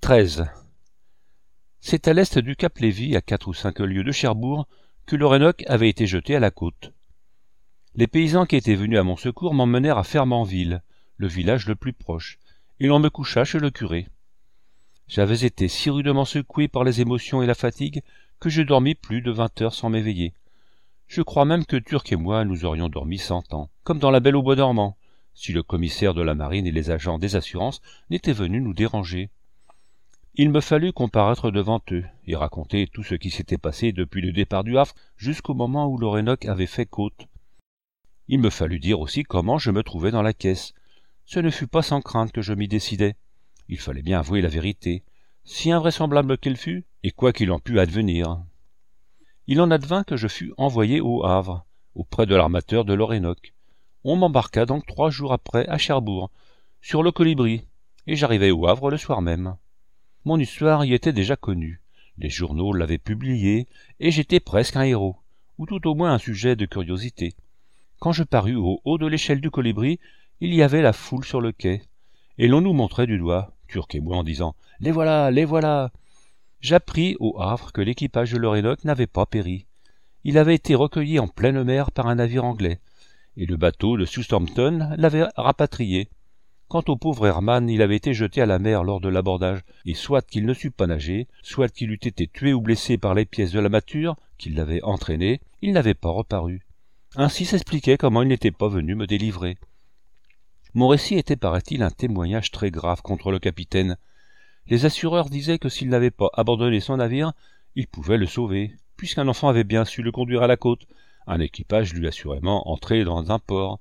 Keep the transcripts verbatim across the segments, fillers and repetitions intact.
treize. C'est à l'est du cap Lévy, à quatre ou cinq lieues de Cherbourg, que l'Orénoque avait été jeté à la côte. Les paysans qui étaient venus à mon secours m'emmenèrent à Fermanville, le village le plus proche, et l'on me coucha chez le curé. J'avais été si rudement secoué par les émotions et la fatigue que je dormis plus de vingt heures sans m'éveiller. Je crois même que Turc et moi nous aurions dormi cent ans, comme dans La Belle au bois dormant, si le commissaire de la marine et les agents des assurances n'étaient venus nous déranger. Il me fallut comparaître devant eux et raconter tout ce qui s'était passé depuis le départ du Havre jusqu'au moment où l'Orénoque avait fait côte. Il me fallut dire aussi comment je me trouvais dans la caisse. Ce ne fut pas sans crainte que je m'y décidai. Il fallait bien avouer la vérité, si invraisemblable qu'elle fût, et quoi qu'il en pût advenir. Il en advint que je fus envoyé au Havre, auprès de l'armateur de l'Orénoque. On m'embarqua donc trois jours après à Cherbourg, sur le Colibri, et j'arrivai au Havre le soir même. Mon histoire y était déjà connue, les journaux l'avaient publiée, et j'étais presque un héros, ou tout au moins un sujet de curiosité. Quand je parus au haut de l'échelle du Colibri, il y avait la foule sur le quai, et l'on nous montrait du doigt, Turc et moi, en disant « Les voilà, les voilà !» J'appris au Havre que l'équipage de l'Orénoque n'avait pas péri. Il avait été recueilli en pleine mer par un navire anglais, et le bateau de Southampton l'avait rapatrié. Quant au pauvre Herman, il avait été jeté à la mer lors de l'abordage, et soit qu'il ne sût pas nager, soit qu'il eût été tué ou blessé par les pièces de la mâture qui l'avaient entraîné, il n'avait pas reparu. Ainsi s'expliquait comment il n'était pas venu me délivrer. Mon récit était, paraît-il, un témoignage très grave contre le capitaine. Les assureurs disaient que s'il n'avait pas abandonné son navire, il pouvait le sauver, puisqu'un enfant avait bien su le conduire à la côte, un équipage lui assurément entré dans un port.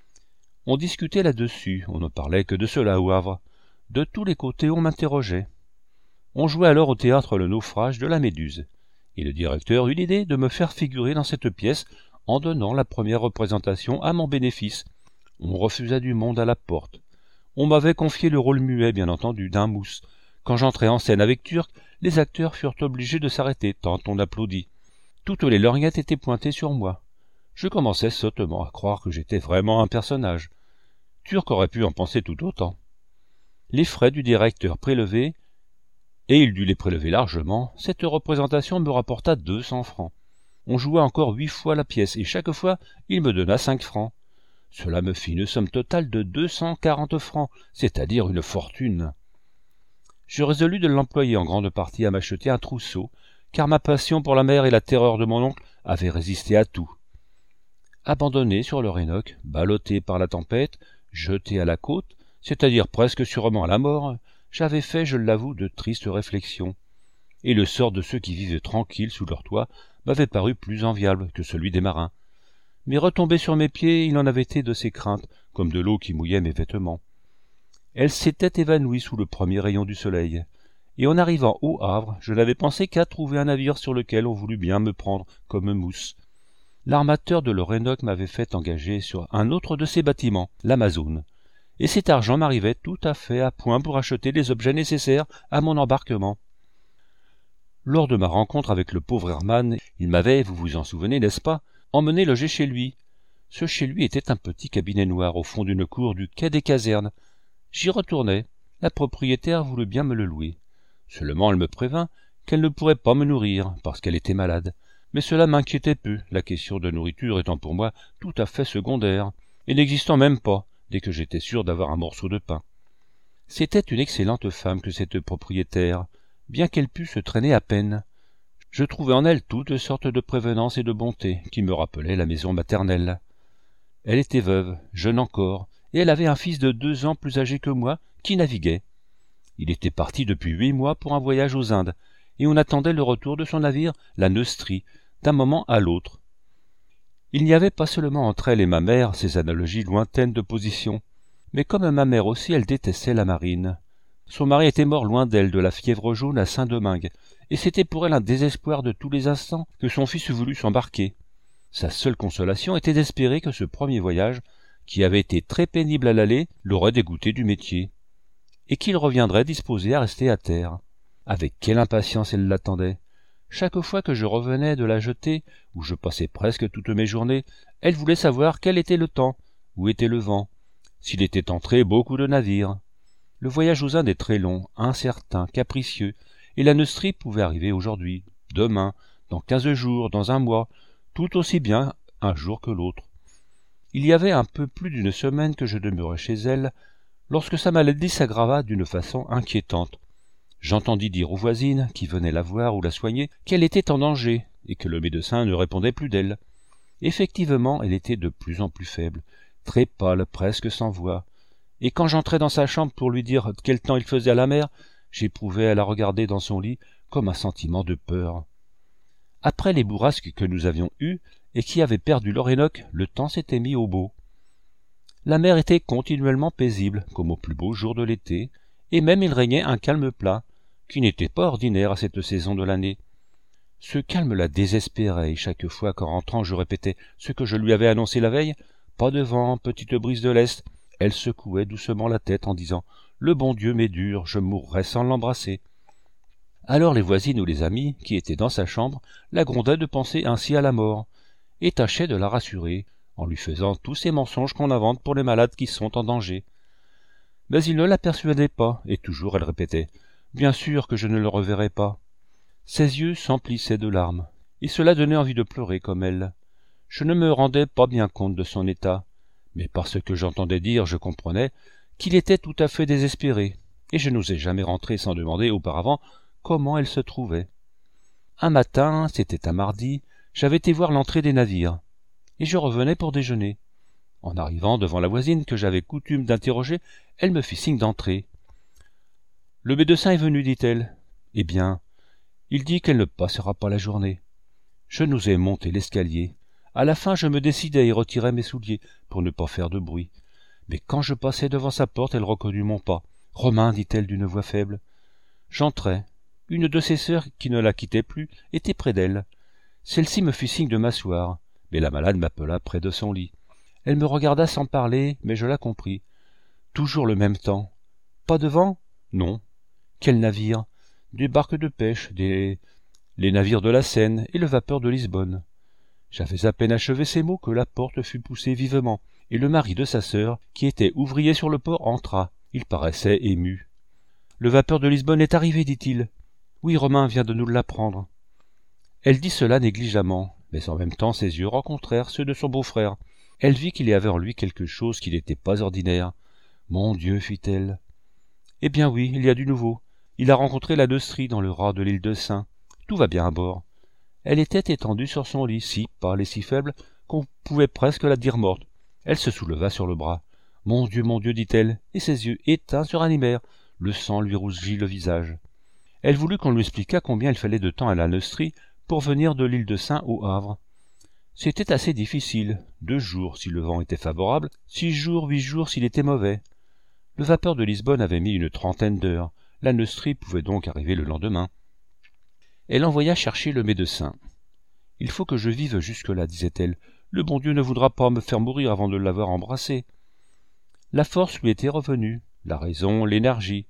On discutait là-dessus, on ne parlait que de cela au Havre. De tous les côtés on m'interrogeait. On jouait alors au théâtre le naufrage de la Méduse, et le directeur eut l'idée de me faire figurer dans cette pièce en donnant la première représentation à mon bénéfice. On refusa du monde à la porte. On m'avait confié le rôle muet, bien entendu, d'un mousse. Quand j'entrai en scène avec Turc, les acteurs furent obligés de s'arrêter tant on applaudit. Toutes les lorgnettes étaient pointées sur moi. Je commençais sottement à croire que j'étais vraiment un personnage. Turc aurait pu en penser tout autant. Les frais du directeur prélevés, et il dut les prélever largement, cette représentation me rapporta deux cents francs. On joua encore huit fois la pièce, et chaque fois, il me donna cinq francs. Cela me fit une somme totale de deux cent quarante francs, c'est-à-dire une fortune. Je résolus de l'employer en grande partie à m'acheter un trousseau, car ma passion pour la mer et la terreur de mon oncle avaient résisté à tout. Abandonné sur l'Orénoque, ballotté par la tempête, jeté à la côte, c'est-à-dire presque sûrement à la mort, j'avais fait, je l'avoue, de tristes réflexions, et le sort de ceux qui vivent tranquilles sous leur toit m'avait paru plus enviable que celui des marins. Mais retombé sur mes pieds, il en avait été de ces craintes, comme de l'eau qui mouillait mes vêtements. Elle s'était évanouie sous le premier rayon du soleil, et en arrivant au Havre, je n'avais pensé qu'à trouver un navire sur lequel on voulut bien me prendre comme mousse. L'armateur de l'Orénoque m'avait fait engager sur un autre de ses bâtiments, l'Amazone, et cet argent m'arrivait tout à fait à point pour acheter les objets nécessaires à mon embarquement. Lors de ma rencontre avec le pauvre Herman, il m'avait, vous vous en souvenez, n'est-ce pas, emmené loger chez lui. Ce chez lui était un petit cabinet noir au fond d'une cour du quai des Casernes. J'y retournai. La propriétaire voulut bien me le louer. Seulement elle me prévint qu'elle ne pourrait pas me nourrir, parce qu'elle était malade. Mais cela m'inquiétait peu, la question de nourriture étant pour moi tout à fait secondaire, et n'existant même pas, dès que j'étais sûr d'avoir un morceau de pain. C'était une excellente femme que cette propriétaire, bien qu'elle pût se traîner à peine. Je trouvais en elle toutes sortes de prévenance et de bonté qui me rappelaient la maison maternelle. Elle était veuve, jeune encore, et elle avait un fils de deux ans plus âgé que moi, qui naviguait. Il était parti depuis huit mois pour un voyage aux Indes, et on attendait le retour de son navire, la Neustrie, d'un moment à l'autre. Il n'y avait pas seulement entre elle et ma mère ces analogies lointaines de position, mais comme ma mère aussi, elle détestait la marine. Son mari était mort loin d'elle de la fièvre jaune à Saint-Domingue, et c'était pour elle un désespoir de tous les instants que son fils voulut s'embarquer. Sa seule consolation était d'espérer que ce premier voyage, qui avait été très pénible à l'aller, l'aurait dégoûté du métier, et qu'il reviendrait disposé à rester à terre. Avec quelle impatience elle l'attendait! Chaque fois que je revenais de la jetée, où je passais presque toutes mes journées, elle voulait savoir quel était le temps, où était le vent, s'il était entré beaucoup de navires. Le voyage aux Indes est très long, incertain, capricieux, et la Neustrie pouvait arriver aujourd'hui, demain, dans quinze jours, dans un mois, tout aussi bien un jour que l'autre. Il y avait un peu plus d'une semaine que je demeurais chez elle, lorsque sa maladie s'aggrava d'une façon inquiétante. J'entendis dire aux voisines, qui venaient la voir ou la soigner, qu'elle était en danger, et que le médecin ne répondait plus d'elle. Effectivement, elle était de plus en plus faible, très pâle, presque sans voix, et quand j'entrai dans sa chambre pour lui dire quel temps il faisait à la mer, j'éprouvai à la regarder dans son lit comme un sentiment de peur. Après les bourrasques que nous avions eues, et qui avaient perdu l'Orénoque, le temps s'était mis au beau. La mer était continuellement paisible, comme au plus beau jour de l'été, et même il régnait un calme plat, qui n'était pas ordinaire à cette saison de l'année. Ce calme la désespérait, et chaque fois qu'en rentrant je répétais ce que je lui avais annoncé la veille, « Pas de vent, petite brise de l'Est », elle secouait doucement la tête en disant « Le bon Dieu m'est dur, je mourrais sans l'embrasser ». Alors les voisines ou les amis, qui étaient dans sa chambre, la grondaient de penser ainsi à la mort, et tâchaient de la rassurer, en lui faisant tous ces mensonges qu'on invente pour les malades qui sont en danger. Mais ils ne la persuadaient pas, et toujours elle répétait « Bien sûr que je ne le reverrai pas ». Ses yeux s'emplissaient de larmes, et cela donnait envie de pleurer comme elle. Je ne me rendais pas bien compte de son état, mais par ce que j'entendais dire je comprenais qu'il était tout à fait désespéré, et je n'osais jamais rentrer sans demander auparavant comment elle se trouvait. Un matin, c'était un mardi, j'avais été voir l'entrée des navires, et je revenais pour déjeuner. En arrivant devant la voisine que j'avais coutume d'interroger, elle me fit signe d'entrer. « Le médecin est venu, dit-elle. »« Eh bien, il dit qu'elle ne passera pas la journée. » Je n'osais monter l'escalier. À la fin, je me décidai et retirai mes souliers pour ne pas faire de bruit. Mais quand je passai devant sa porte, elle reconnut mon pas. « Romain, dit-elle d'une voix faible. » J'entrai. Une de ses sœurs, qui ne la quittait plus, était près d'elle. Celle-ci me fit signe de m'asseoir, mais la malade m'appela près de son lit. Elle me regarda sans parler, mais je la compris. Toujours le même temps. Pas de vent ? Non. Quel navire ? Des barques de pêche, des... les navires de la Seine et le vapeur de Lisbonne. J'avais à peine achevé ces mots que la porte fut poussée vivement, et le mari de sa sœur, qui était ouvrier sur le port, entra. Il paraissait ému. « Le vapeur de Lisbonne est arrivé, dit-il. Oui, Romain vient de nous l'apprendre. » Elle dit cela négligemment, mais en même temps ses yeux rencontrèrent ceux de son beau-frère. Elle vit qu'il y avait en lui quelque chose qui n'était pas ordinaire. « Mon Dieu, fit-elle. »« Eh bien oui, il y a du nouveau. Il a rencontré la Neustrie dans le raz de l'île de Sein. Tout va bien à bord. » Elle était étendue sur son lit, si pâle et si faible qu'on pouvait presque la dire morte. Elle se souleva sur le bras. « Mon Dieu, mon Dieu, dit-elle, et ses yeux éteints se ranimèrent. Le sang lui rougit le visage. » Elle voulut qu'on lui expliquât combien il fallait de temps à la Neustrie pour venir de l'île de Sein au Havre. C'était assez difficile, deux jours si le vent était favorable, six jours, huit jours s'il était mauvais. Le vapeur de Lisbonne avait mis une trentaine d'heures, la Neustrie pouvait donc arriver le lendemain. Elle envoya chercher le médecin. « Il faut que je vive jusque-là, disait-elle. Le bon Dieu ne voudra pas me faire mourir avant de l'avoir embrassé. » La force lui était revenue, la raison, l'énergie.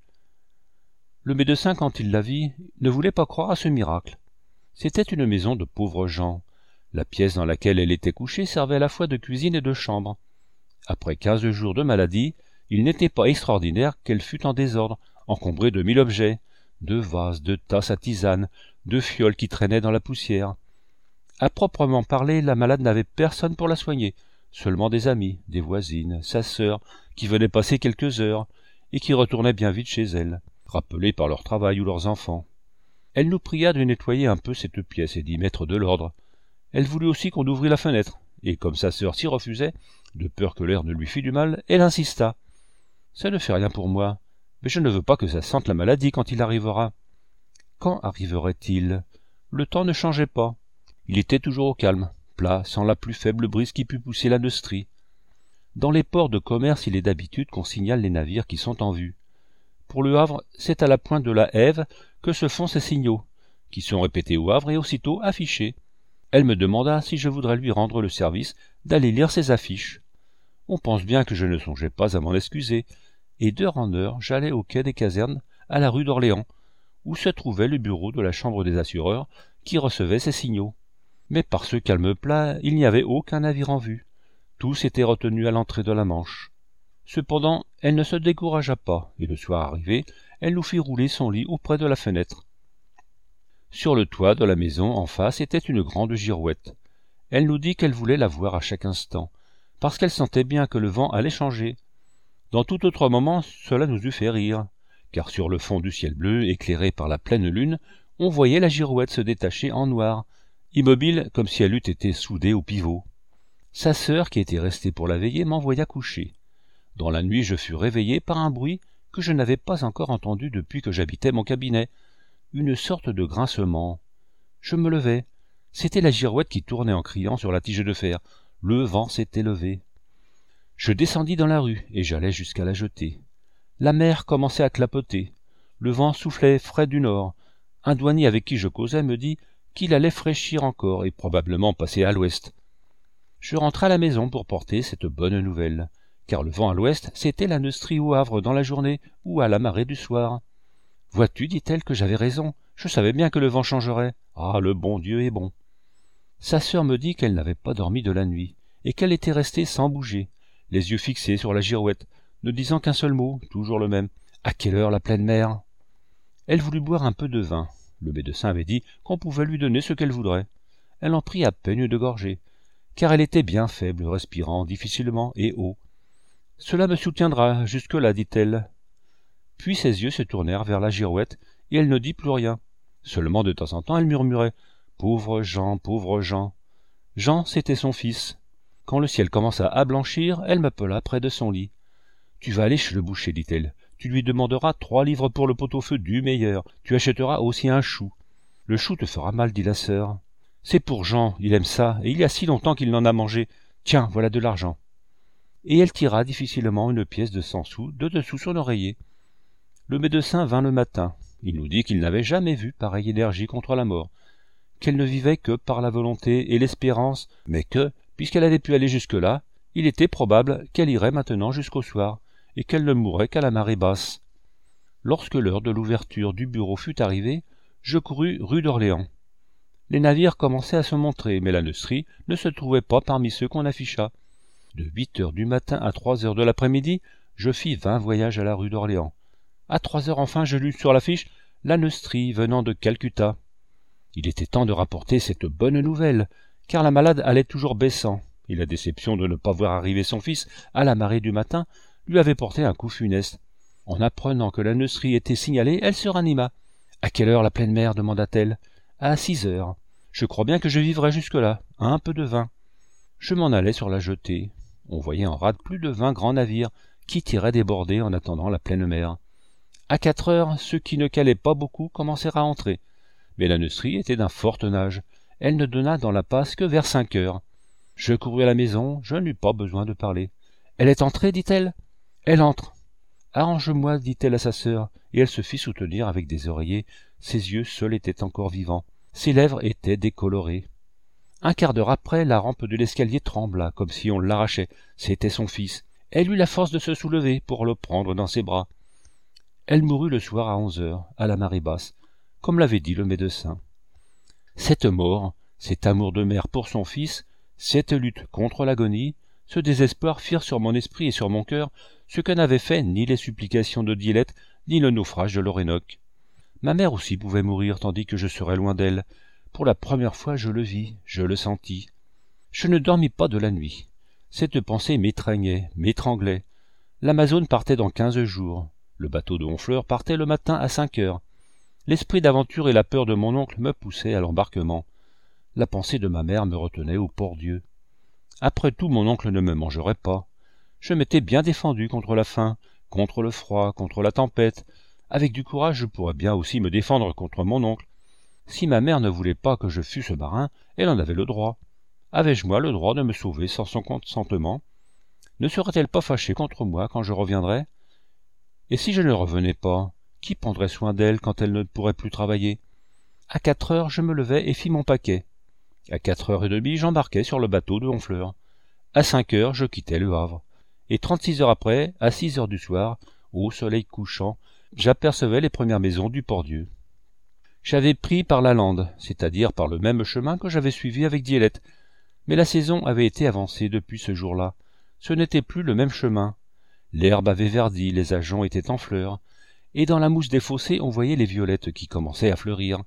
Le médecin, quand il la vit, ne voulait pas croire à ce miracle. C'était une maison de pauvres gens. La pièce dans laquelle elle était couchée servait à la fois de cuisine et de chambre. Après quinze jours de maladie, il n'était pas extraordinaire qu'elle fût en désordre, encombrée de mille objets, de vases, de tasses à tisane, de fioles qui traînaient dans la poussière. À proprement parler, la malade n'avait personne pour la soigner, seulement des amis, des voisines, sa sœur, qui venait passer quelques heures, et qui retournaient bien vite chez elle, rappelées par leur travail ou leurs enfants. Elle nous pria de nettoyer un peu cette pièce et d'y mettre de l'ordre. Elle voulut aussi qu'on ouvrît la fenêtre, et comme sa sœur s'y refusait, de peur que l'air ne lui fît du mal, elle insista. « Ça ne fait rien pour moi, mais je ne veux pas que ça sente la maladie quand il arrivera. » Quand arriverait-il? Le temps ne changeait pas. Il était toujours au calme, plat, sans la plus faible brise qui pût pousser la Neustrie. Dans les ports de commerce, il est d'habitude qu'on signale les navires qui sont en vue. Pour le Havre, c'est à la pointe de la Hève que se font ces signaux, qui sont répétés au Havre et aussitôt affichés. Elle me demanda si je voudrais lui rendre le service d'aller lire ces affiches. On pense bien que je ne songeais pas à m'en excuser, et d'heure en heure j'allais au quai des casernes, à la rue d'Orléans, où se trouvait le bureau de la chambre des assureurs qui recevait ces signaux. Mais par ce calme plat, il n'y avait aucun navire en vue. Tous étaient retenus à l'entrée de la Manche. Cependant, elle ne se découragea pas, et le soir arrivé, elle nous fit rouler son lit auprès de la fenêtre. Sur le toit de la maison en face était une grande girouette. Elle nous dit qu'elle voulait la voir à chaque instant, parce qu'elle sentait bien que le vent allait changer. Dans tout autre moment, cela nous eût fait rire, car sur le fond du ciel bleu, éclairé par la pleine lune, on voyait la girouette se détacher en noir, immobile comme si elle eût été soudée au pivot. Sa sœur, qui était restée pour la veiller, m'envoya coucher. Dans la nuit, je fus réveillé par un bruit que je n'avais pas encore entendu depuis que j'habitais mon cabinet, une sorte de grincement. Je me levai. C'était la girouette qui tournait en criant sur la tige de fer. Le vent s'était levé. Je descendis dans la rue, et j'allai jusqu'à la jetée. La mer commençait à clapoter. Le vent soufflait frais du nord. Un douanier avec qui je causais me dit qu'il allait fraîchir encore et probablement passer à l'ouest. Je rentrai à la maison pour porter cette bonne nouvelle, car le vent à l'ouest, c'était la Neustrie au Havre dans la journée ou à la marée du soir. « Vois-tu, dit-elle, que j'avais raison, je savais bien que le vent changerait. Ah, le bon Dieu est bon. » Sa sœur me dit qu'elle n'avait pas dormi de la nuit, et qu'elle était restée sans bouger, les yeux fixés sur la girouette, ne disant qu'un seul mot, toujours le même. « À quelle heure la pleine mer ?» Elle voulut boire un peu de vin. Le médecin avait dit qu'on pouvait lui donner ce qu'elle voudrait. Elle en prit à peine une gorgée, car elle était bien faible, respirant difficilement et haut. « Cela me soutiendra jusque-là, dit-elle. » Puis ses yeux se tournèrent vers la girouette, et elle ne dit plus rien. Seulement de temps en temps elle murmurait « Pauvre Jean, pauvre Jean !» Jean, c'était son fils. Quand le ciel commença à blanchir, elle m'appela près de son lit. « Tu vas aller chez le boucher, dit-elle. Tu lui demanderas trois livres pour le pot-au-feu du meilleur. Tu achèteras aussi un chou. Le chou te fera mal, dit la sœur. C'est pour Jean, il aime ça, et il y a si longtemps qu'il n'en a mangé. Tiens, voilà de l'argent. » Et elle tira difficilement une pièce de cent sous de dessous son oreiller. Le médecin vint le matin. Il nous dit qu'il n'avait jamais vu pareille énergie contre la mort, qu'elle ne vivait que par la volonté et l'espérance, mais que, puisqu'elle avait pu aller jusque-là, il était probable qu'elle irait maintenant jusqu'au soir, et qu'elle ne mourrait qu'à la marée basse. Lorsque l'heure de l'ouverture du bureau fut arrivée, je courus rue d'Orléans. Les navires commençaient à se montrer, mais la Neustrie ne se trouvait pas parmi ceux qu'on afficha. De huit heures du matin à trois heures de l'après-midi, je fis vingt voyages à la rue d'Orléans. À trois heures enfin, je lus sur l'affiche « La Neustrie venant de Calcutta ». Il était temps de rapporter cette bonne nouvelle, car la malade allait toujours baissant, et la déception de ne pas voir arriver son fils à la marée du matin lui avait porté un coup funeste. En apprenant que la Neustrie était signalée, elle se ranima. « À quelle heure la pleine mer ?» demanda-t-elle. « À six heures. Je crois bien que je vivrai jusque-là. Un peu de vin. » Je m'en allai sur la jetée. On voyait en rade plus de vingt grands navires qui tiraient des bordées en attendant la pleine mer. À quatre heures, ceux qui ne calaient pas beaucoup commencèrent à entrer. Mais la Neustrie était d'un fort tonnage. Elle ne donna dans la passe que vers cinq heures. Je courus à la maison, je n'eus pas besoin de parler. « Elle est entrée, dit-elle. »« Elle entre. »« Arrange-moi, dit-elle à sa sœur, et elle se fit soutenir avec des oreillers. Ses yeux seuls étaient encore vivants. Ses lèvres étaient décolorées. Un quart d'heure après, la rampe de l'escalier trembla, comme si on l'arrachait. C'était son fils. Elle eut la force de se soulever pour le prendre dans ses bras. Elle mourut le soir à onze heures, à la marée basse, comme l'avait dit le médecin. Cette mort, cet amour de mère pour son fils, cette lutte contre l'agonie, ce désespoir firent sur mon esprit et sur mon cœur ce que n'avaient fait ni les supplications de Dielette, ni le naufrage de l'Orénoque. Ma mère aussi pouvait mourir tandis que je serais loin d'elle. Pour la première fois je le vis, je le sentis. Je ne dormis pas de la nuit. Cette pensée m'étreignait, m'étranglait. L'Amazone partait dans quinze jours. Le bateau de Honfleur partait le matin à cinq heures. L'esprit d'aventure et la peur de mon oncle me poussaient à l'embarquement. La pensée de ma mère me retenait au Port-Dieu. Après tout, mon oncle ne me mangerait pas. Je m'étais bien défendu contre la faim, contre le froid, contre la tempête. Avec du courage, je pourrais bien aussi me défendre contre mon oncle. Si ma mère ne voulait pas que je fusse marin, elle en avait le droit. Avais-je moi le droit de me sauver sans son consentement? Ne serait-elle pas fâchée contre moi quand je reviendrais? Et si je ne revenais pas, qui prendrait soin d'elle quand elle ne pourrait plus travailler? À quatre heures, je me levai et fis mon paquet. À quatre heures et demie, j'embarquai sur le bateau de Honfleur. À cinq heures, je quittai le Havre. Et trente-six heures après, à six heures du soir, au soleil couchant, j'apercevais les premières maisons du Port-Dieu. J'avais pris par la lande, c'est-à-dire par le même chemin que j'avais suivi avec Dielette, mais la saison avait été avancée depuis ce jour-là. Ce n'était plus le même chemin. L'herbe avait verdi, les ajoncs étaient en fleurs, et dans la mousse des fossés on voyait les violettes qui commençaient à fleurir.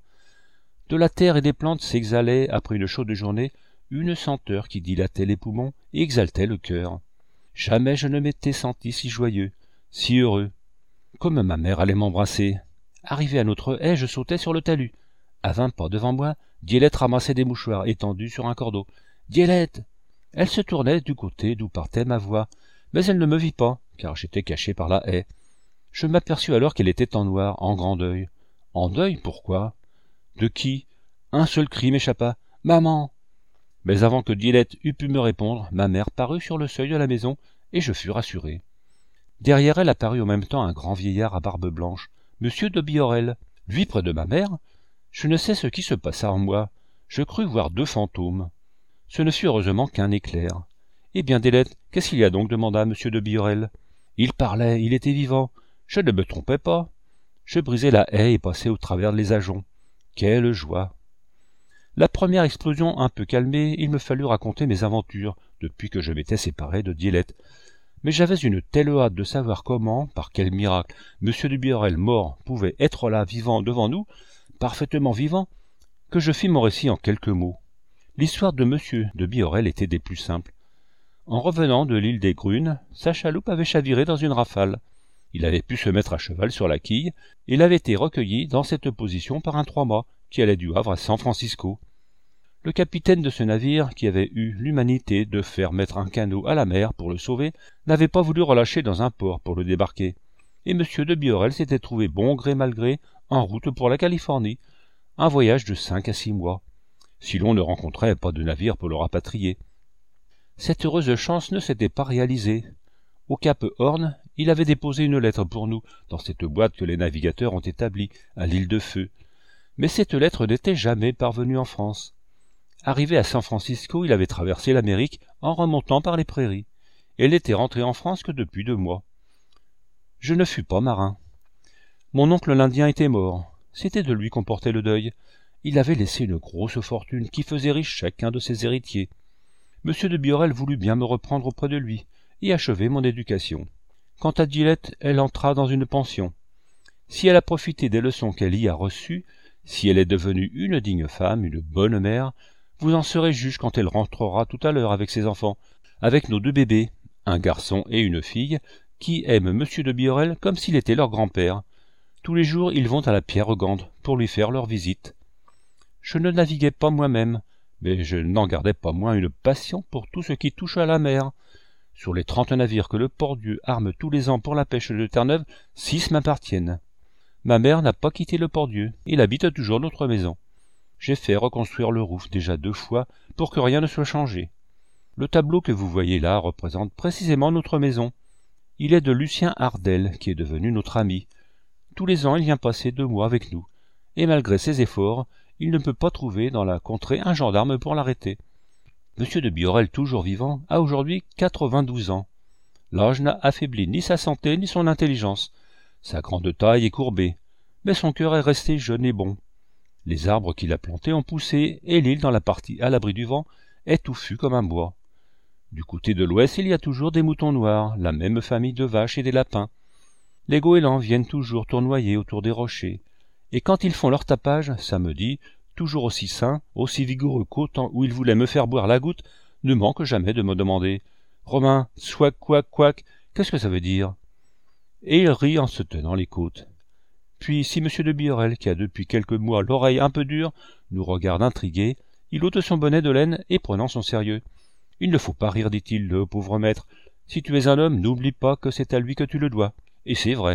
De la terre et des plantes s'exhalait, après une chaude journée, une senteur qui dilatait les poumons et exaltait le cœur. Jamais je ne m'étais senti si joyeux, si heureux. Comme ma mère allait m'embrasser. Arrivé à notre haie, je sautais sur le talus. À vingt pas devant moi, Dielette ramassait des mouchoirs étendus sur un cordeau. « Dielette !» Elle se tournait du côté d'où partait ma voix, mais elle ne me vit pas, car j'étais caché par la haie. Je m'aperçus alors qu'elle était en noir, en grand deuil. En deuil, pourquoi? De qui? Un seul cri m'échappa. « Maman !» Mais avant que Dielette eût pu me répondre, ma mère parut sur le seuil de la maison, et je fus rassuré. Derrière elle apparut en même temps un grand vieillard à barbe blanche, Monsieur de Biorel. Lui près de ma mère, je ne sais ce qui se passa en moi. Je crus voir deux fantômes. Ce ne fut heureusement qu'un éclair. « Eh bien, Dielette, qu'est-ce qu'il y a donc ?» demanda Monsieur de Biorel. Il parlait, il était vivant. Je ne me trompais pas. Je brisai la haie et passai au travers les ajoncs. Quelle joie! La première explosion un peu calmée, il me fallut raconter mes aventures, depuis que je m'étais séparé de Dielette. Mais j'avais une telle hâte de savoir comment, par quel miracle, Monsieur de Biorel mort pouvait être là vivant devant nous, parfaitement vivant, que je fis mon récit en quelques mots. L'histoire de Monsieur de Biorel était des plus simples. En revenant de l'île des Grunes, sa chaloupe avait chaviré dans une rafale. Il avait pu se mettre à cheval sur la quille, et il avait été recueilli dans cette position par un trois-mâts qui allait du Havre à San Francisco. Le capitaine de ce navire, qui avait eu l'humanité de faire mettre un canot à la mer pour le sauver, n'avait pas voulu relâcher dans un port pour le débarquer. Et Monsieur de Biorel s'était trouvé bon gré mal gré en route pour la Californie, un voyage de cinq à six mois, si l'on ne rencontrait pas de navire pour le rapatrier. Cette heureuse chance ne s'était pas réalisée. Au cap Horn, il avait déposé une lettre pour nous, dans cette boîte que les navigateurs ont établie, à l'île de Feu. Mais cette lettre n'était jamais parvenue en France. Arrivé à San Francisco, il avait traversé l'Amérique en remontant par les prairies. Elle n'était rentrée en France que depuis deux mois. Je ne fus pas marin. Mon oncle l'Indien était mort. C'était de lui qu'on portait le deuil. Il avait laissé une grosse fortune qui faisait riche chacun de ses héritiers. Monsieur de Biorel voulut bien me reprendre auprès de lui et achever mon éducation. Quant à Dielette, elle entra dans une pension. Si elle a profité des leçons qu'elle y a reçues, si elle est devenue une digne femme, une bonne mère, vous en serez juge quand elle rentrera tout à l'heure avec ses enfants, avec nos deux bébés, un garçon et une fille, qui aiment Monsieur de Biorel comme s'il était leur grand-père. Tous les jours, ils vont à la Pierre-Gande pour lui faire leur visite. Je ne naviguais pas moi-même, mais je n'en gardais pas moins une passion pour tout ce qui touche à la mer. Sur les trente navires que le Port-Dieu arme tous les ans pour la pêche de Terre-Neuve, six m'appartiennent. Ma mère n'a pas quitté le Port-Dieu, il habite toujours notre maison. J'ai fait reconstruire le rouf déjà deux fois pour que rien ne soit changé. Le tableau que vous voyez là représente précisément notre maison. Il est de Lucien Ardel, qui est devenu notre ami. Tous les ans, il vient passer deux mois avec nous, et malgré ses efforts, il ne peut pas trouver dans la contrée un gendarme pour l'arrêter. Monsieur de Biorel, toujours vivant, a aujourd'hui quatre-vingt-douze ans. L'âge n'a affaibli ni sa santé ni son intelligence. Sa grande taille est courbée, mais son cœur est resté jeune et bon. Les arbres qu'il a plantés ont poussé, et l'île, dans la partie à l'abri du vent, est touffue comme un bois. Du côté de l'ouest, il y a toujours des moutons noirs, la même famille de vaches et des lapins. Les goélands viennent toujours tournoyer autour des rochers, et quand ils font leur tapage, samedi, toujours aussi sain, aussi vigoureux qu'au temps où ils voulaient me faire boire la goutte, ne manque jamais de me demander « Romain, swag, quack, quack, qu'est-ce que ça veut dire ?» Et il rit en se tenant les côtes. Puis, si Monsieur de Biorel, qui a depuis quelques mois l'oreille un peu dure, nous regarde intrigué, il ôte son bonnet de laine et prenant son sérieux. « Il ne faut pas rire, dit-il, le pauvre maître. Si tu es un homme, n'oublie pas que c'est à lui que tu le dois. Et c'est vrai. »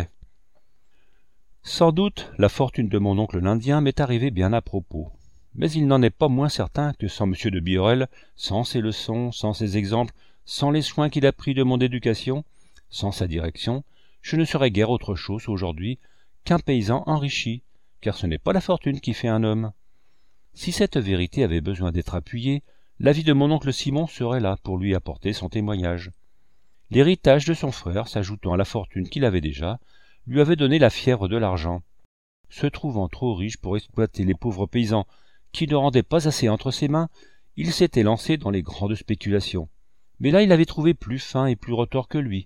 Sans doute, la fortune de mon oncle l'Indien m'est arrivée bien à propos. Mais il n'en est pas moins certain que sans Monsieur de Biorel, sans ses leçons, sans ses exemples, sans les soins qu'il a pris de mon éducation, sans sa direction, je ne serais guère autre chose aujourd'hui qu'un paysan enrichi, car ce n'est pas la fortune qui fait un homme. Si cette vérité avait besoin d'être appuyée, la vie de mon oncle Simon serait là pour lui apporter son témoignage. L'héritage de son frère, s'ajoutant à la fortune qu'il avait déjà, lui avait donné la fièvre de l'argent. Se trouvant trop riche pour exploiter les pauvres paysans qui ne rendaient pas assez entre ses mains, il s'était lancé dans les grandes spéculations. Mais là il avait trouvé plus fin et plus retors que lui,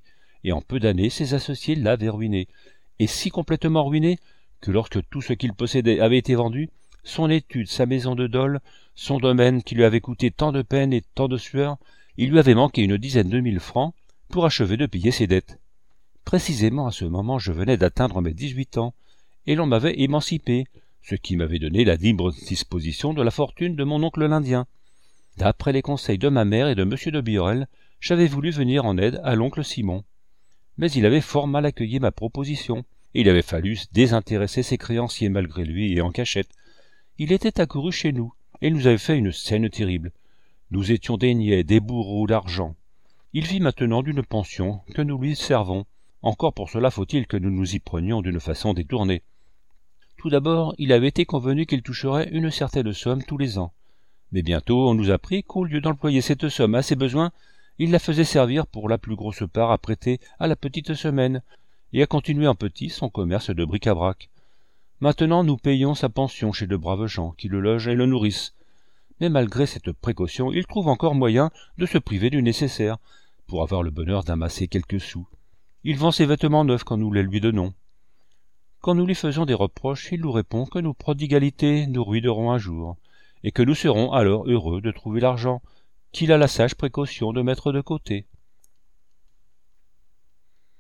et en peu d'années ses associés l'avaient ruiné, et si complètement ruiné que lorsque tout ce qu'il possédait avait été vendu, son étude, sa maison de dol, son domaine qui lui avait coûté tant de peine et tant de sueur, il lui avait manqué une dizaine de mille francs pour achever de payer ses dettes. Précisément à ce moment je venais d'atteindre mes dix-huit ans, et l'on m'avait émancipé, ce qui m'avait donné la libre disposition de la fortune de mon oncle l'Indien. D'après les conseils de ma mère et de M. de Biorel, j'avais voulu venir en aide à l'oncle Simon. Mais il avait fort mal accueilli ma proposition, et il avait fallu désintéresser ses créanciers malgré lui et en cachette. Il était accouru chez nous, et il nous avait fait une scène terrible. Nous étions des niais, des bourreaux d'argent. Il vit maintenant d'une pension que nous lui servons. Encore pour cela faut-il que nous nous y prenions d'une façon détournée. Tout d'abord, il avait été convenu qu'il toucherait une certaine somme tous les ans. Mais bientôt on nous apprit qu'au lieu d'employer cette somme à ses besoins, il la faisait servir pour la plus grosse part à prêter à la petite semaine, et à continuer en petit son commerce de bric-à-brac. Maintenant nous payons sa pension chez de braves gens qui le logent et le nourrissent. Mais malgré cette précaution, il trouve encore moyen de se priver du nécessaire, pour avoir le bonheur d'amasser quelques sous. Il vend ses vêtements neufs quand nous les lui donnons. Quand nous lui faisons des reproches, il nous répond que nos prodigalités nous ruineront un jour, et que nous serons alors heureux de trouver l'argent qu'il a la sage précaution de mettre de côté.